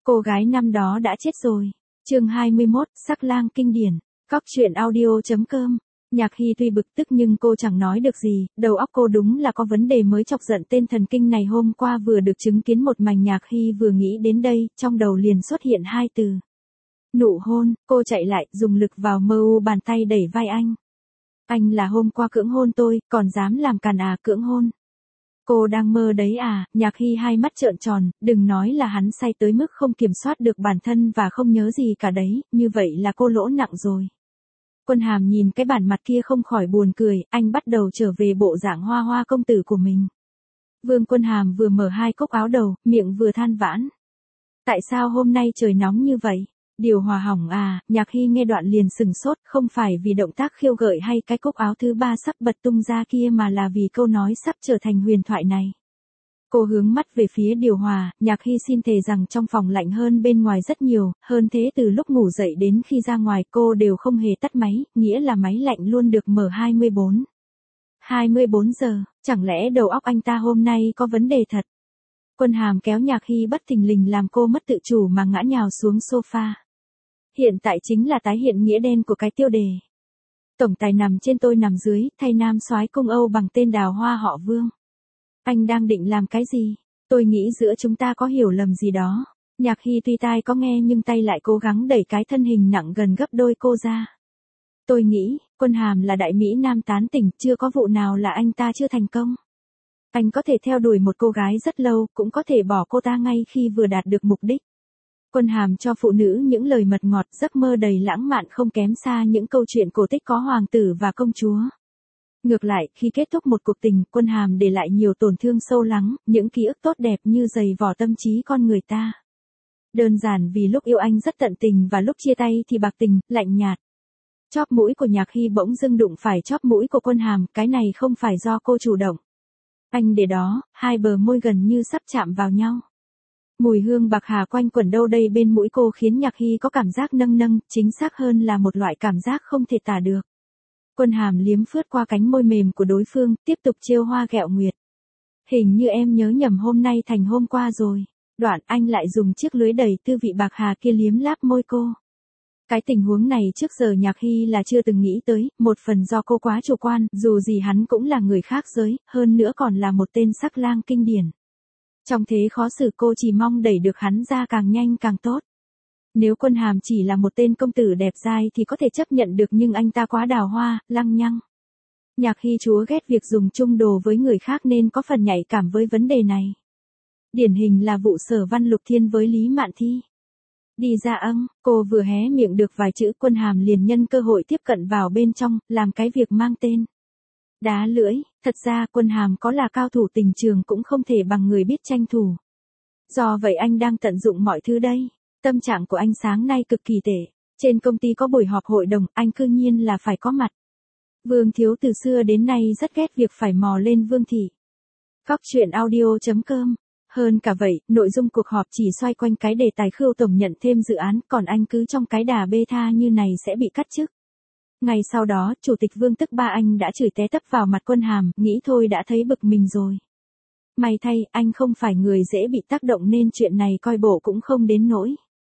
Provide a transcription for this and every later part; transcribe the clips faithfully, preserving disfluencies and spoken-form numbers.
Cô gái năm đó đã chết rồi. Chương hai mươi mốt, Sắc lang kinh điển. Cóc truyện audio chấm com. Nhạc Hy tuy bực tức nhưng cô chẳng nói được gì, đầu óc cô đúng là có vấn đề mới chọc giận tên thần kinh này. Hôm qua vừa được chứng kiến một màn Nhạc Hy vừa nghĩ đến đây, trong đầu liền xuất hiện hai từ. Nụ hôn. Cô chạy lại, dùng lực vào mơ u bàn tay đẩy vai anh. Anh là hôm qua cưỡng hôn tôi, còn dám làm càn à, cưỡng hôn. Cô đang mơ đấy à? Nhạc Hy hai mắt trợn tròn, đừng nói là hắn say tới mức không kiểm soát được bản thân và không nhớ gì cả đấy, như vậy là cô lỗ nặng rồi. Quân Hàm nhìn cái bản mặt kia không khỏi buồn cười, anh bắt đầu trở về bộ dạng hoa hoa công tử của mình. Vương Quân Hàm vừa mở hai cúc áo đầu, miệng vừa than vãn. Tại sao hôm nay trời nóng như vậy? Điều hòa hỏng à? Nhạc Hy nghe đoạn liền sừng sốt, không phải vì động tác khiêu gợi hay cái cúc áo thứ ba sắp bật tung ra kia mà là vì câu nói sắp trở thành huyền thoại này. Cô hướng mắt về phía điều hòa, Nhạc Hy xin thề rằng trong phòng lạnh hơn bên ngoài rất nhiều, hơn thế từ lúc ngủ dậy đến khi ra ngoài cô đều không hề tắt máy, nghĩa là máy lạnh luôn được mở hai mươi bốn. hai mươi bốn giờ, chẳng lẽ đầu óc anh ta hôm nay có vấn đề thật? Quân Hàm kéo Nhạc Hy bất thình lình làm cô mất tự chủ mà ngã nhào xuống sofa. Hiện tại chính là tái hiện nghĩa đen của cái tiêu đề. Tổng tài nằm trên tôi nằm dưới, thay nam soái cung Âu bằng tên đào hoa họ Vương. Anh đang định làm cái gì? Tôi nghĩ giữa chúng ta có hiểu lầm gì đó. Nhạc Hy tuy tai có nghe nhưng tay lại cố gắng đẩy cái thân hình nặng gần gấp đôi cô ra. Tôi nghĩ, Quân Hàm là đại mỹ nam tán tỉnh, chưa có vụ nào là anh ta chưa thành công. Anh có thể theo đuổi một cô gái rất lâu, cũng có thể bỏ cô ta ngay khi vừa đạt được mục đích. Quân Hàm cho phụ nữ những lời mật ngọt, giấc mơ đầy lãng mạn không kém xa những câu chuyện cổ tích có hoàng tử và công chúa. Ngược lại, khi kết thúc một cuộc tình, Quân Hàm để lại nhiều tổn thương sâu lắng, những ký ức tốt đẹp như dày vò tâm trí con người ta. Đơn giản vì lúc yêu anh rất tận tình và lúc chia tay thì bạc tình, lạnh nhạt. Chóp mũi của Nhạc Hy bỗng dưng đụng phải chóp mũi của Quân Hàm, cái này không phải do cô chủ động. Anh để đó, hai bờ môi gần như sắp chạm vào nhau. Mùi hương bạc hà quanh quẩn đâu đây bên mũi cô khiến Nhạc Hy có cảm giác nâng nâng, chính xác hơn là một loại cảm giác không thể tả được. Quân Hàm liếm phướt qua cánh môi mềm của đối phương, tiếp tục trêu hoa ghẹo nguyệt. Hình như em nhớ nhầm hôm nay thành hôm qua rồi. Đoạn anh lại dùng chiếc lưới đầy tư vị bạc hà kia liếm láp môi cô. Cái tình huống này trước giờ Nhạc Hy là chưa từng nghĩ tới, một phần do cô quá chủ quan, dù gì hắn cũng là người khác giới, hơn nữa còn là một tên sắc lang kinh điển. Trong thế khó xử cô chỉ mong đẩy được hắn ra càng nhanh càng tốt. Nếu Quân Hàm chỉ là một tên công tử đẹp dai thì có thể chấp nhận được nhưng anh ta quá đào hoa, lăng nhăng. Nhạc Hy chúa ghét việc dùng chung đồ với người khác nên có phần nhạy cảm với vấn đề này. Điển hình là vụ Sở Văn Lục Thiên với Lý Mạn Thi. Đi ra âng, cô vừa hé miệng được vài chữ Quân Hàm liền nhân cơ hội tiếp cận vào bên trong, làm cái việc mang tên. Đá lưỡi, thật ra Quân Hàm có là cao thủ tình trường cũng không thể bằng người biết tranh thủ. Do vậy anh đang tận dụng mọi thứ đây. Tâm trạng của anh sáng nay cực kỳ tệ. Trên công ty có buổi họp hội đồng, anh cư nhiên là phải có mặt. Vương Thiếu từ xưa đến nay rất ghét việc phải mò lên Vương Thị. Cóc truyện audio chấm com. Hơn cả vậy, nội dung cuộc họp chỉ xoay quanh cái đề tài Khưu tổng nhận thêm dự án, còn anh cứ trong cái đà bê tha như này sẽ bị cắt chức. Ngày sau đó, Chủ tịch Vương tức ba anh đã chửi té tấp vào mặt Quân Hàm, nghĩ thôi đã thấy bực mình rồi. May thay, anh không phải người dễ bị tác động nên chuyện này coi bộ cũng không đến nỗi.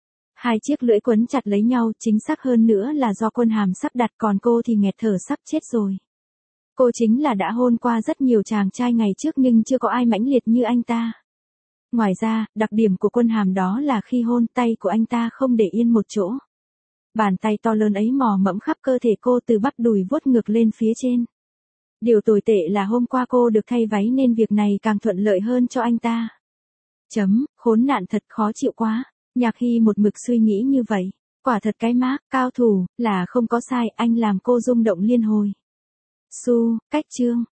Hai chiếc lưỡi quấn chặt lấy nhau, chính xác hơn nữa là do Quân Hàm sắp đặt còn cô thì nghẹt thở sắp chết rồi. Cô chính là đã hôn qua rất nhiều chàng trai ngày trước nhưng chưa có ai mãnh liệt như anh ta. Ngoài ra, đặc điểm của Quân Hàm đó là khi hôn tay của anh ta không để yên một chỗ. Bàn tay to lớn ấy mò mẫm khắp cơ thể cô từ bắp đùi vuốt ngược lên phía trên. Điều tồi tệ là hôm qua cô được thay váy nên việc này càng thuận lợi hơn cho anh ta. Chấm, khốn nạn thật khó chịu quá. Nhạc Hy một mực suy nghĩ như vậy. Quả thật cái mác, cao thủ, là không có sai, anh làm cô rung động liên hồi. Su, cách chương.